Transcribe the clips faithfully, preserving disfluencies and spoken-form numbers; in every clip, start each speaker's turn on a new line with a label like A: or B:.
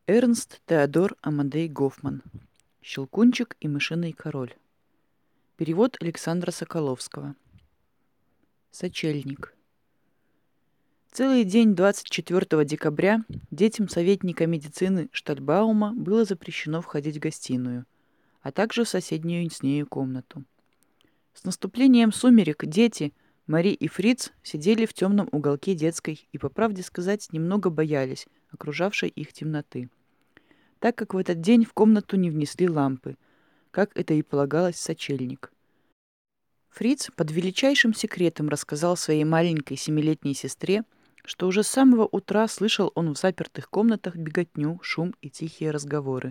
A: Эрнст Теодор Амадей Гофман. «Щелкунчик и мышиный король». Перевод Александра Соколовского. Сочельник. Целый день двадцать четвёртого декабря детям советника медицины Штальбаума было запрещено входить в гостиную, а также в соседнюю с нею комнату. С наступлением сумерек дети, Мари и Фриц, сидели в темном уголке детской и, по правде сказать, немного боялись окружавшей их темноты, так как в этот день в комнату не внесли лампы, как это и полагалось в сочельник. Фриц под величайшим секретом рассказал своей маленькой семилетней сестре, что уже с самого утра слышал он в запертых комнатах беготню, шум и тихие разговоры.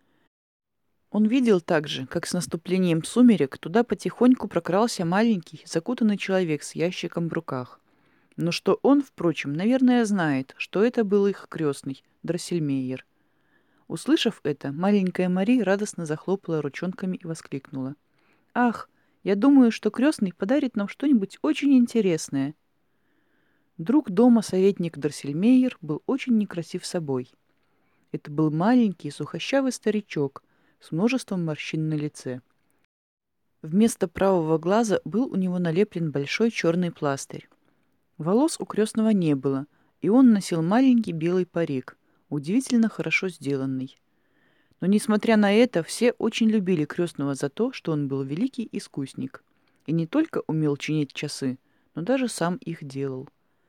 A: Он видел также, как с наступлением сумерек туда потихоньку прокрался маленький, закутанный человек с ящиком в руках. Но что он, впрочем, наверное, знает, что это был их крестный, Дроссельмейер. Услышав это, маленькая Мари радостно захлопала ручонками и воскликнула: «Ах, я думаю, что крестный подарит нам что-нибудь очень интересное». Друг дома, советник Дроссельмейер, был очень некрасив собой. Это был маленький сухощавый старичок с множеством морщин на лице. Вместо правого глаза был у него налеплен большой черный пластырь. Волос у крестного не было, и он носил маленький белый парик, удивительно хорошо сделанный. Но, несмотря на это, все очень любили крестного за то, что он был великий искусник и не только умел чинить часы, но даже сам их делал.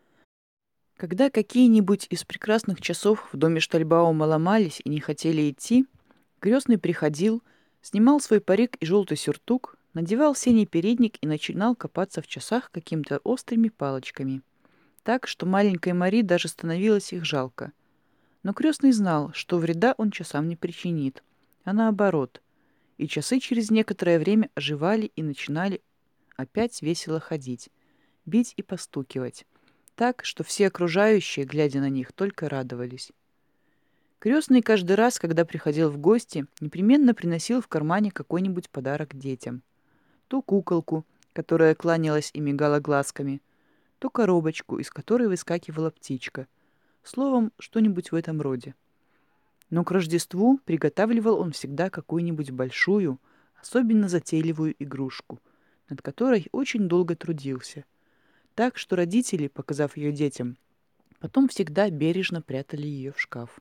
A: Когда какие-нибудь из прекрасных часов в доме Штальбаума ломались и не хотели идти, крестный приходил, снимал свой парик и желтый сюртук, надевал синий передник и начинал копаться в часах какими-то острыми палочками, так, что маленькой Мари даже становилось их жалко. Но крестный знал, что вреда он часам не причинит, а наоборот, и часы через некоторое время оживали и начинали опять весело ходить, бить и постукивать, так, что все окружающие, глядя на них, только радовались. Крестный каждый раз, когда приходил в гости, непременно приносил в кармане какой-нибудь подарок детям. То куколку, которая кланялась и мигала глазками, то коробочку, из которой выскакивала птичка. Словом, что-нибудь в этом роде. Но к Рождеству приготавливал он всегда какую-нибудь большую, особенно затейливую игрушку, над которой очень долго трудился. Так что родители, показав ее детям, потом всегда бережно прятали ее в шкаф.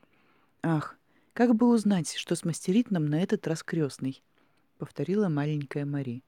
A: «Ах, как бы узнать, что смастерит нам на этот раз крестный?» — повторила маленькая Мари.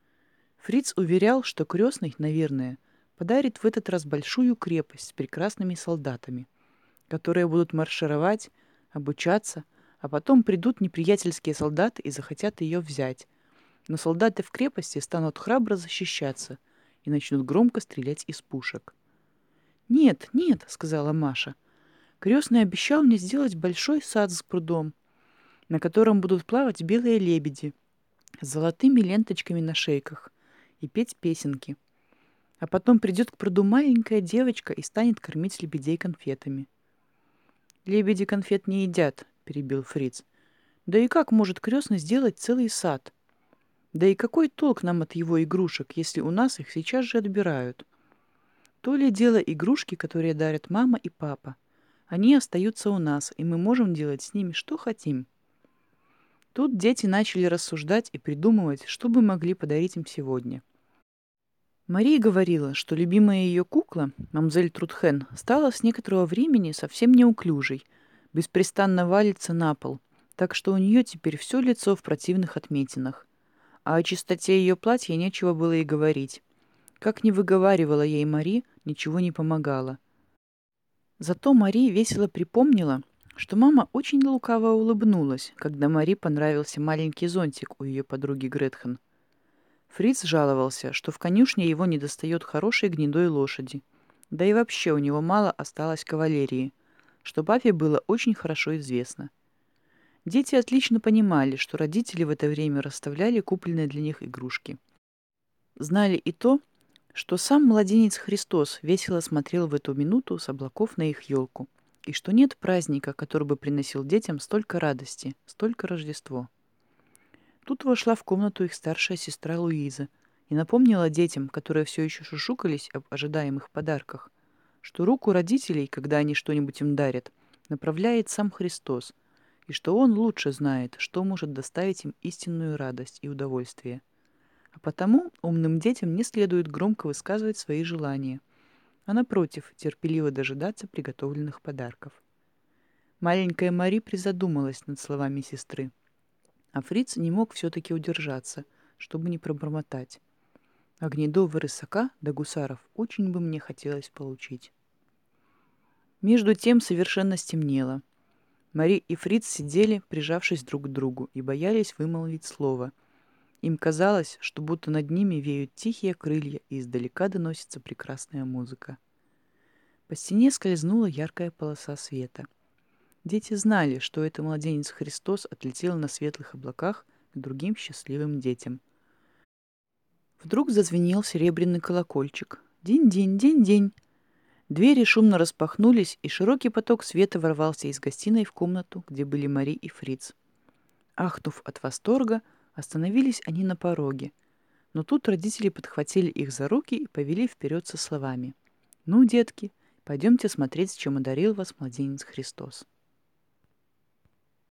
A: Фриц уверял, что крестный, наверное, подарит в этот раз большую крепость с прекрасными солдатами, которые будут маршировать, обучаться, а потом придут неприятельские солдаты и захотят ее взять. Но солдаты в крепости станут храбро защищаться и начнут громко стрелять из пушек. «Нет, нет», — сказала Маша, — «крестный обещал мне сделать большой сад с прудом, на котором будут плавать белые лебеди с золотыми ленточками на шейках и петь песенки. А потом придет к пруду маленькая девочка и станет кормить лебедей конфетами». «Лебеди конфет не едят», — перебил Фриц. «Да и как может крестный сделать целый сад? Да и какой толк нам от его игрушек, если у нас их сейчас же отбирают? То ли дело игрушки, которые дарят мама и папа. Они остаются у нас, и мы можем делать с ними что хотим». Тут дети начали рассуждать и придумывать, что бы могли подарить им сегодня. Мария говорила, что любимая ее кукла, мамзель Трудхен, стала с некоторого времени совсем неуклюжей, беспрестанно валится на пол, так что у нее теперь все лицо в противных отметинах. А о чистоте ее платья нечего было и говорить. Как ни выговаривала ей Мари, ничего не помогало. Зато Мари весело припомнила, что мама очень лукаво улыбнулась, когда Мари понравился маленький зонтик у ее подруги Гретхен. Фриц жаловался, что в конюшне его недостает хорошей гнедой лошади. Да и вообще у него мало осталось кавалерии, что папе было очень хорошо известно. Дети отлично понимали, что родители в это время расставляли купленные для них игрушки. Знали и то, что сам младенец Христос весело смотрел в эту минуту с облаков на их елку, и что нет праздника, который бы приносил детям столько радости, столько Рождество. Тут вошла в комнату их старшая сестра Луиза и напомнила детям, которые все еще шушукались об ожидаемых подарках, что руку родителей, когда они что-нибудь им дарят, направляет сам Христос, и что Он лучше знает, что может доставить им истинную радость и удовольствие. А потому умным детям не следует громко высказывать свои желания, а напротив, терпеливо дожидаться приготовленных подарков. Маленькая Мари призадумалась над словами сестры, а Фриц не мог все-таки удержаться, чтобы не пробормотать. Огнедова рысака до гусаров очень бы мне хотелось получить. Между тем совершенно стемнело. Мари и Фриц сидели, прижавшись друг к другу, и боялись вымолвить слово. Им казалось, что будто над ними веют тихие крылья, и издалека доносится прекрасная музыка. По стене скользнула яркая полоса света. Дети знали, что это младенец Христос отлетел на светлых облаках к другим счастливым детям. Вдруг зазвенел серебряный колокольчик. Динь-динь, динь-динь. Двери шумно распахнулись, и широкий поток света ворвался из гостиной в комнату, где были Мари и Фриц. Ахнув от восторга, остановились они на пороге. Но тут родители подхватили их за руки и повели вперед со словами: «Ну, детки, пойдемте смотреть, с чем одарил вас младенец Христос».